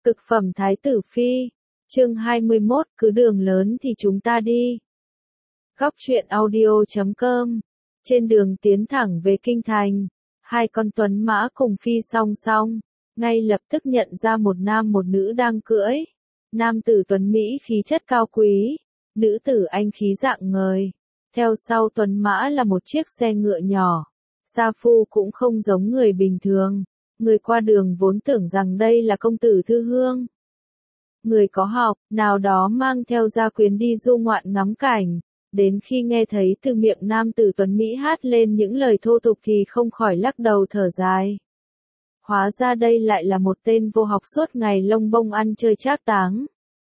Cực phẩm Thái tử Phi, chương 21, cứ đường lớn thì chúng ta đi. Góc truyện audio.com. Trên đường tiến thẳng về kinh thành, hai con tuấn mã cùng phi song song, ngay lập tức nhận ra một nam một nữ đang cưỡi. Nam tử tuấn Mỹ khí chất cao quý, nữ tử anh khí rạng ngời. Theo sau tuấn mã là một chiếc xe ngựa nhỏ. Sa phu cũng không giống người bình thường. Người qua đường vốn tưởng rằng đây là công tử Thư Hương. Người có học, nào đó mang theo gia quyến đi du ngoạn ngắm cảnh. Đến khi nghe thấy từ miệng nam tử tuấn Mỹ hát lên những lời thô tục thì không khỏi lắc đầu thở dài. Hóa ra đây lại là một tên vô học suốt ngày lông bông ăn chơi trác táng.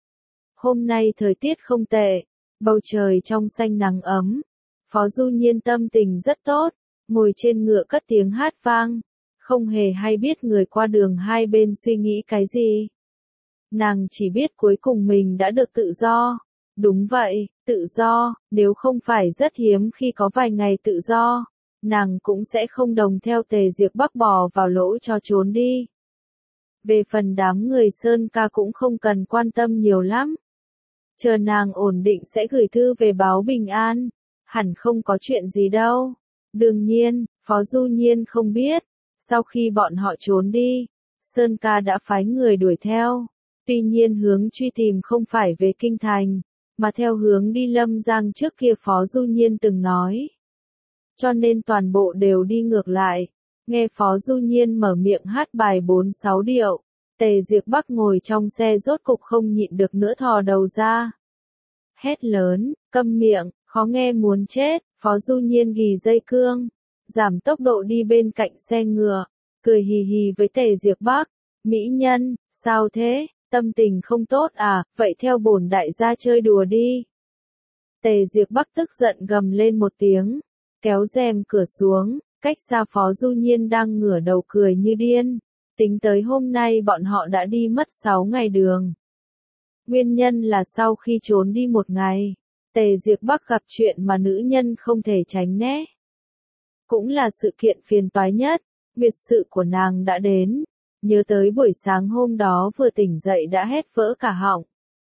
Hôm nay thời tiết không tệ, bầu trời trong xanh nắng ấm. Phó Du Nhiên tâm tình rất tốt, ngồi trên ngựa cất tiếng hát vang, không hề hay biết người qua đường hai bên suy nghĩ cái gì. Nàng chỉ biết cuối cùng mình đã được tự do. Đúng vậy, tự do, nếu không phải rất hiếm khi có vài ngày tự do, nàng cũng sẽ không đồng theo Tề Diệp Bắc bò vào lỗ cho trốn đi. Về phần đám người Sơn Ca cũng không cần quan tâm nhiều lắm. Chờ nàng ổn định sẽ gửi thư về báo bình an, hẳn không có chuyện gì đâu. Đương nhiên, Phó Du Nhiên không biết, sau khi bọn họ trốn đi, Sơn Ca đã phái người đuổi theo. Tuy nhiên hướng truy tìm không phải về kinh thành, mà theo hướng đi Lâm Giang trước kia Phó Du Nhiên từng nói. Cho nên toàn bộ đều đi ngược lại. Nghe Phó Du Nhiên mở miệng hát bài 4-6 điệu, Tề Diệp Bắc ngồi trong xe rốt cục không nhịn được nữa thò đầu ra. Hét lớn, câm miệng, khó nghe muốn chết. Phó Du Nhiên ghì dây cương, giảm tốc độ đi bên cạnh xe ngựa, cười hì hì với Tề Diệp Bắc. Mỹ nhân, sao thế? Tâm tình không tốt à, vậy theo bổn đại gia chơi đùa đi. Tề Diệp Bắc tức giận gầm lên một tiếng, kéo rèm cửa xuống, cách xa Phó Du Nhiên đang ngửa đầu cười như điên. Tính tới hôm nay bọn họ đã đi mất 6 ngày đường. Nguyên nhân là sau khi trốn đi một ngày, Tề Diệp Bắc gặp chuyện mà nữ nhân không thể tránh né. Cũng là sự kiện phiền toái nhất, biệt sự của nàng đã đến. Nhớ tới buổi sáng hôm đó vừa tỉnh dậy đã hét vỡ cả họng.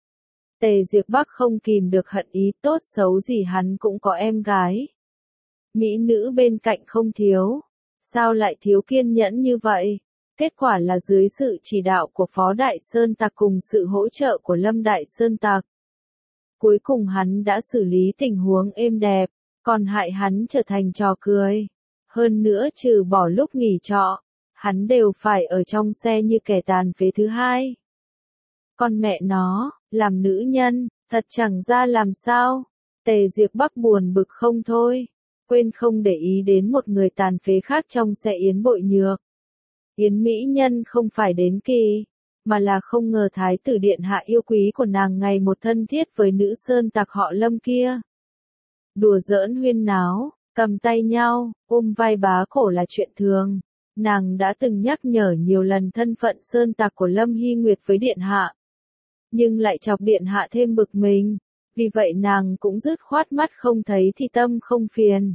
Tề Diệp Bắc không kìm được hận ý, tốt xấu gì hắn cũng có em gái. Mỹ nữ bên cạnh không thiếu, sao lại thiếu kiên nhẫn như vậy? Kết quả là dưới sự chỉ đạo của Phó Đại Sơn Tặc cùng sự hỗ trợ của Lâm Đại Sơn Tặc. Cuối cùng hắn đã xử lý tình huống êm đẹp, còn hại hắn trở thành trò cười. Hơn nữa trừ bỏ lúc nghỉ trọ, hắn đều phải ở trong xe như kẻ tàn phế thứ hai. Con mẹ nó, làm nữ nhân, thật chẳng ra làm sao. Tề Diệp Bắc buồn bực không thôi, quên không để ý đến một người tàn phế khác trong xe Yến Bội Nhược. Yến mỹ nhân không phải đến kỳ, mà là không ngờ thái tử điện hạ yêu quý của nàng ngày một thân thiết với nữ sơn tặc họ Lâm kia. Đùa giỡn huyên náo, cầm tay nhau, ôm vai bá cổ là chuyện thường. Nàng đã từng nhắc nhở nhiều lần thân phận sơn tặc của Lâm Hy Nguyệt với điện hạ, nhưng lại chọc điện hạ thêm bực mình, vì vậy nàng cũng dứt khoát mắt không thấy thì tâm không phiền.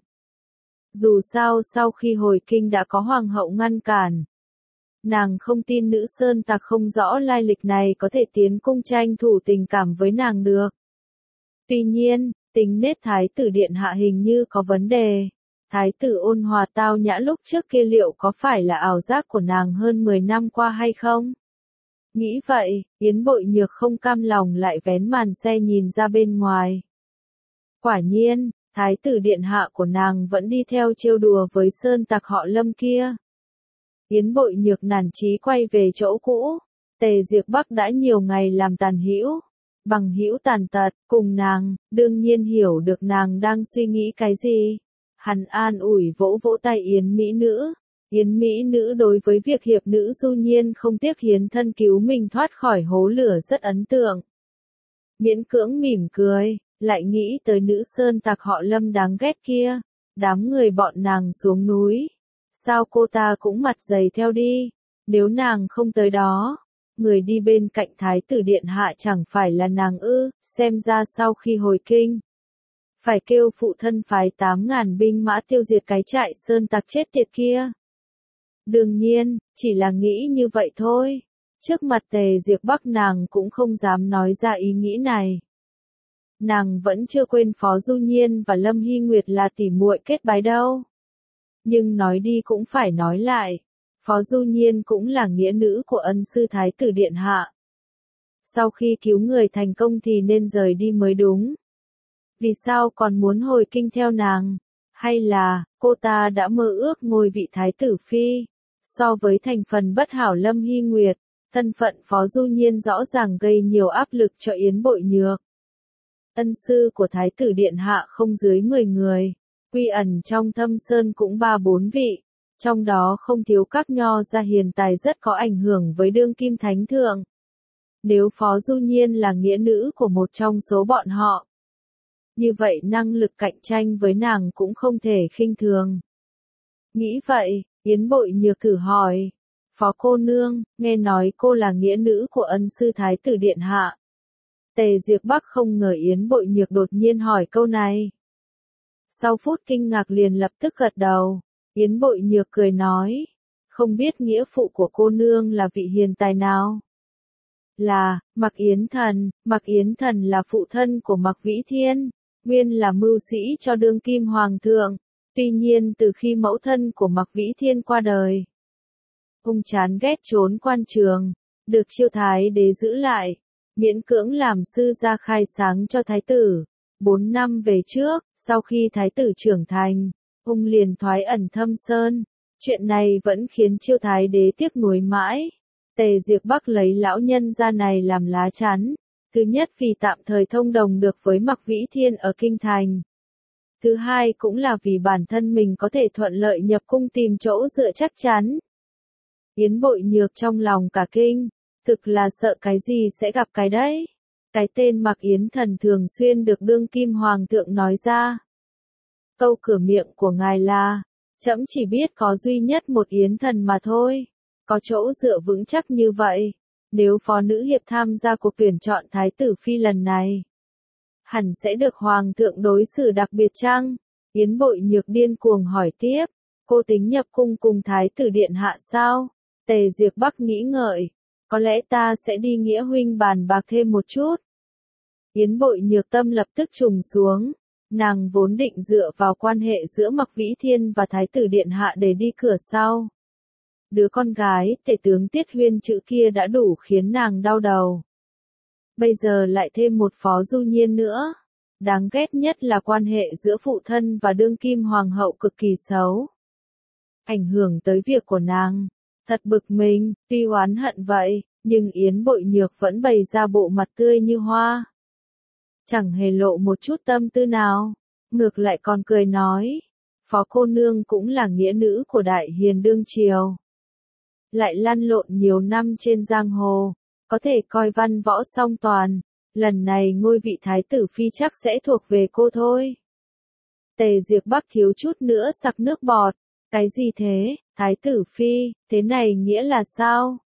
Dù sao sau khi hồi kinh đã có hoàng hậu ngăn cản, nàng không tin nữ sơn tặc không rõ lai lịch này có thể tiến cung tranh thủ tình cảm với nàng được. Tuy nhiên, tính nết thái tử điện hạ hình như có vấn đề. Thái tử ôn hòa tao nhã lúc trước kia liệu có phải là ảo giác của nàng hơn 10 năm qua hay không? Nghĩ vậy, Yến Bội Nhược không cam lòng lại vén màn xe nhìn ra bên ngoài. Quả nhiên, thái tử điện hạ của nàng vẫn đi theo trêu đùa với sơn tặc họ Lâm kia. Yến Bội Nhược nản chí quay về chỗ cũ. Tề Diệp Bắc đã nhiều ngày làm tàn hữu, bằng hữu tàn tật, cùng nàng, đương nhiên hiểu được nàng đang suy nghĩ cái gì. Hắn an ủi vỗ vỗ tay Yến mỹ nữ. Yến mỹ nữ đối với việc hiệp nữ Du Nhiên không tiếc hiến thân cứu mình thoát khỏi hố lửa rất ấn tượng. Miễn cưỡng mỉm cười, lại nghĩ tới nữ sơn tặc họ Lâm đáng ghét kia. Đám người bọn nàng xuống núi. Sao cô ta cũng mặt dày theo đi, nếu nàng không tới đó, người đi bên cạnh thái tử điện hạ chẳng phải là nàng ư? Xem ra sau khi hồi kinh, phải kêu phụ thân phái 8.000 binh mã tiêu diệt cái trại sơn tặc chết tiệt kia. Đương nhiên, chỉ là nghĩ như vậy thôi, Trước mặt Tề Diệp Bắc nàng cũng không dám nói ra ý nghĩ này. Nàng vẫn chưa quên Phó Du Nhiên và Lâm Hy Nguyệt là tỉ muội kết bái đâu. Nhưng nói đi cũng phải nói lại, Phó Du Nhiên cũng là nghĩa nữ của ân sư Thái tử Điện Hạ. Sau khi cứu người thành công thì nên rời đi mới đúng. Vì sao còn muốn hồi kinh theo nàng? Hay là, cô ta đã mơ ước ngôi vị Thái tử Phi? So với thành phần bất hảo Lâm Hy Nguyệt, thân phận Phó Du Nhiên rõ ràng gây nhiều áp lực cho Yến Bội Nhược. Ân sư của Thái tử Điện Hạ không dưới 10 người, quy ẩn trong Thâm Sơn cũng 3-4 vị, trong đó không thiếu các nho gia hiền tài rất có ảnh hưởng với đương kim thánh thượng. Nếu Phó Du Nhiên là nghĩa nữ của một trong số bọn họ, như vậy năng lực cạnh tranh với nàng cũng không thể khinh thường. Nghĩ vậy, Yến Bội Nhược thử hỏi, Phó cô nương, nghe nói cô là nghĩa nữ của ân sư Thái tử Điện Hạ. Tề Diệp Bắc không ngờ Yến Bội Nhược đột nhiên hỏi câu này. Sau phút kinh ngạc liền lập tức gật đầu, Yến Bội Nhược cười nói, không biết nghĩa phụ của cô nương là vị hiền tài nào? Là, Mạc Yến Thần. Mạc Yến Thần là phụ thân của Mạc Vĩ Thiên, nguyên là mưu sĩ cho đương kim hoàng thượng. Tuy nhiên từ khi mẫu thân của Mạc Vĩ Thiên qua đời, ông chán ghét trốn quan trường, được Chiêu Thái đế giữ lại, miễn cưỡng làm sư gia khai sáng cho thái tử. 4 năm về trước, sau khi thái tử trưởng thành, ông liền thoái ẩn Thâm Sơn. Chuyện này vẫn khiến Chiêu Thái đế tiếc nuối mãi. Tề Diệp Bắc lấy lão nhân gia này làm lá chắn. Thứ nhất vì tạm thời thông đồng được với Mạc Vĩ Thiên ở Kinh Thành. Thứ hai cũng là vì bản thân mình có thể thuận lợi nhập cung tìm chỗ dựa chắc chắn. Yến Bội Nhược trong lòng cả kinh, thực là sợ cái gì sẽ gặp cái đấy. Cái tên Mạc Yến Thần thường xuyên được đương kim hoàng thượng nói ra. Câu cửa miệng của ngài là, trẫm chỉ biết có duy nhất một Yến Thần mà thôi. Có chỗ dựa vững chắc như vậy, nếu phó nữ hiệp tham gia cuộc tuyển chọn Thái tử Phi lần này, hẳn sẽ được hoàng thượng đối xử đặc biệt chăng? Yến Bội Nhược điên cuồng hỏi tiếp, cô tính nhập cung cùng Thái tử Điện Hạ sao? Tề Diệp Bắc nghĩ ngợi, có lẽ ta sẽ đi nghĩa huynh bàn bạc thêm một chút. Yến Bội Nhược tâm lập tức trùng xuống, nàng vốn định dựa vào quan hệ giữa Mạc Vĩ Thiên và Thái tử Điện Hạ để đi cửa sau. Đứa con gái, tể tướng Tiết Huyên chữ kia đã đủ khiến nàng đau đầu. Bây giờ lại thêm một Phó Du Nhiên nữa. Đáng ghét nhất là quan hệ giữa phụ thân và đương kim hoàng hậu cực kỳ xấu. Ảnh hưởng tới việc của nàng. Thật bực mình, tuy oán hận vậy, nhưng Yến Bội Nhược vẫn bày ra bộ mặt tươi như hoa. Chẳng hề lộ một chút tâm tư nào, ngược lại còn cười nói, Phó cô nương cũng là nghĩa nữ của đại hiền đương triều. Lại lăn lộn nhiều năm trên giang hồ, có thể coi văn võ song toàn, lần này ngôi vị Thái tử Phi chắc sẽ thuộc về cô thôi. Tề Diệp Bắc thiếu chút nữa sặc nước bọt, cái gì thế, Thái tử Phi, thế này nghĩa là sao?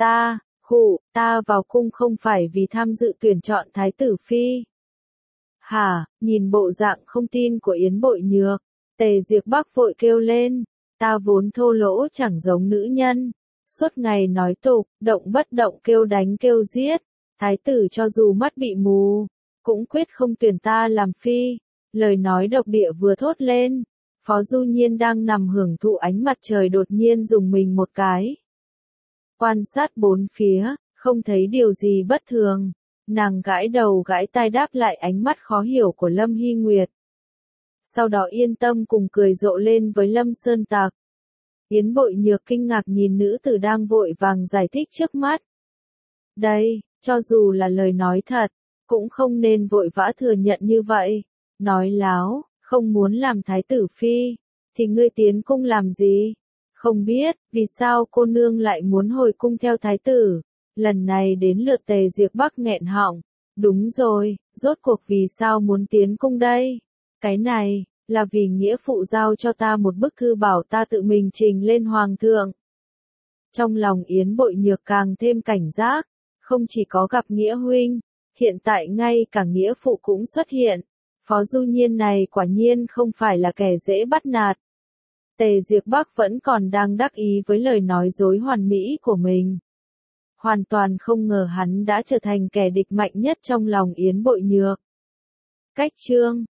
Ta vào cung không phải vì tham dự tuyển chọn Thái tử Phi. Hả, nhìn bộ dạng không tin của Yến Bội Nhược, Tề Diệp Bắc vội kêu lên, ta vốn thô lỗ chẳng giống nữ nhân, suốt ngày nói tục, động bất động kêu đánh kêu giết, thái tử cho dù mắt bị mù, cũng quyết không tuyển ta làm phi. Lời nói độc địa vừa thốt lên, Phó Du Nhiên đang nằm hưởng thụ ánh mặt trời đột nhiên dùng mình một cái. Quan sát bốn phía, không thấy điều gì bất thường, nàng gãi đầu gãi tai đáp lại ánh mắt khó hiểu của Lâm Hy Nguyệt. Sau đó yên tâm cùng cười rộ lên với Lâm Sơn Tạc. Yến Bội Nhược kinh ngạc nhìn nữ tử đang vội vàng giải thích trước mắt. Đây, cho dù là lời nói thật, cũng không nên vội vã thừa nhận như vậy. Nói láo, không muốn làm thái tử phi, thì ngươi tiến cung làm gì? Không biết, vì sao cô nương lại muốn hồi cung theo thái tử? Lần này đến lượt Tề Diệp Bắc nghẹn họng. Đúng rồi, rốt cuộc vì sao muốn tiến cung đây? Cái này, là vì nghĩa phụ giao cho ta một bức thư bảo ta tự mình trình lên hoàng thượng. Trong lòng Yến Bội Nhược càng thêm cảnh giác, không chỉ có gặp nghĩa huynh, hiện tại ngay cả nghĩa phụ cũng xuất hiện. Phó Du Nhiên này quả nhiên không phải là kẻ dễ bắt nạt. Tề Diệp Bắc vẫn còn đang đắc ý với lời nói dối hoàn mỹ của mình. hoàn toàn không ngờ hắn đã trở thành kẻ địch mạnh nhất trong lòng Yến Bội Nhược. Cách chương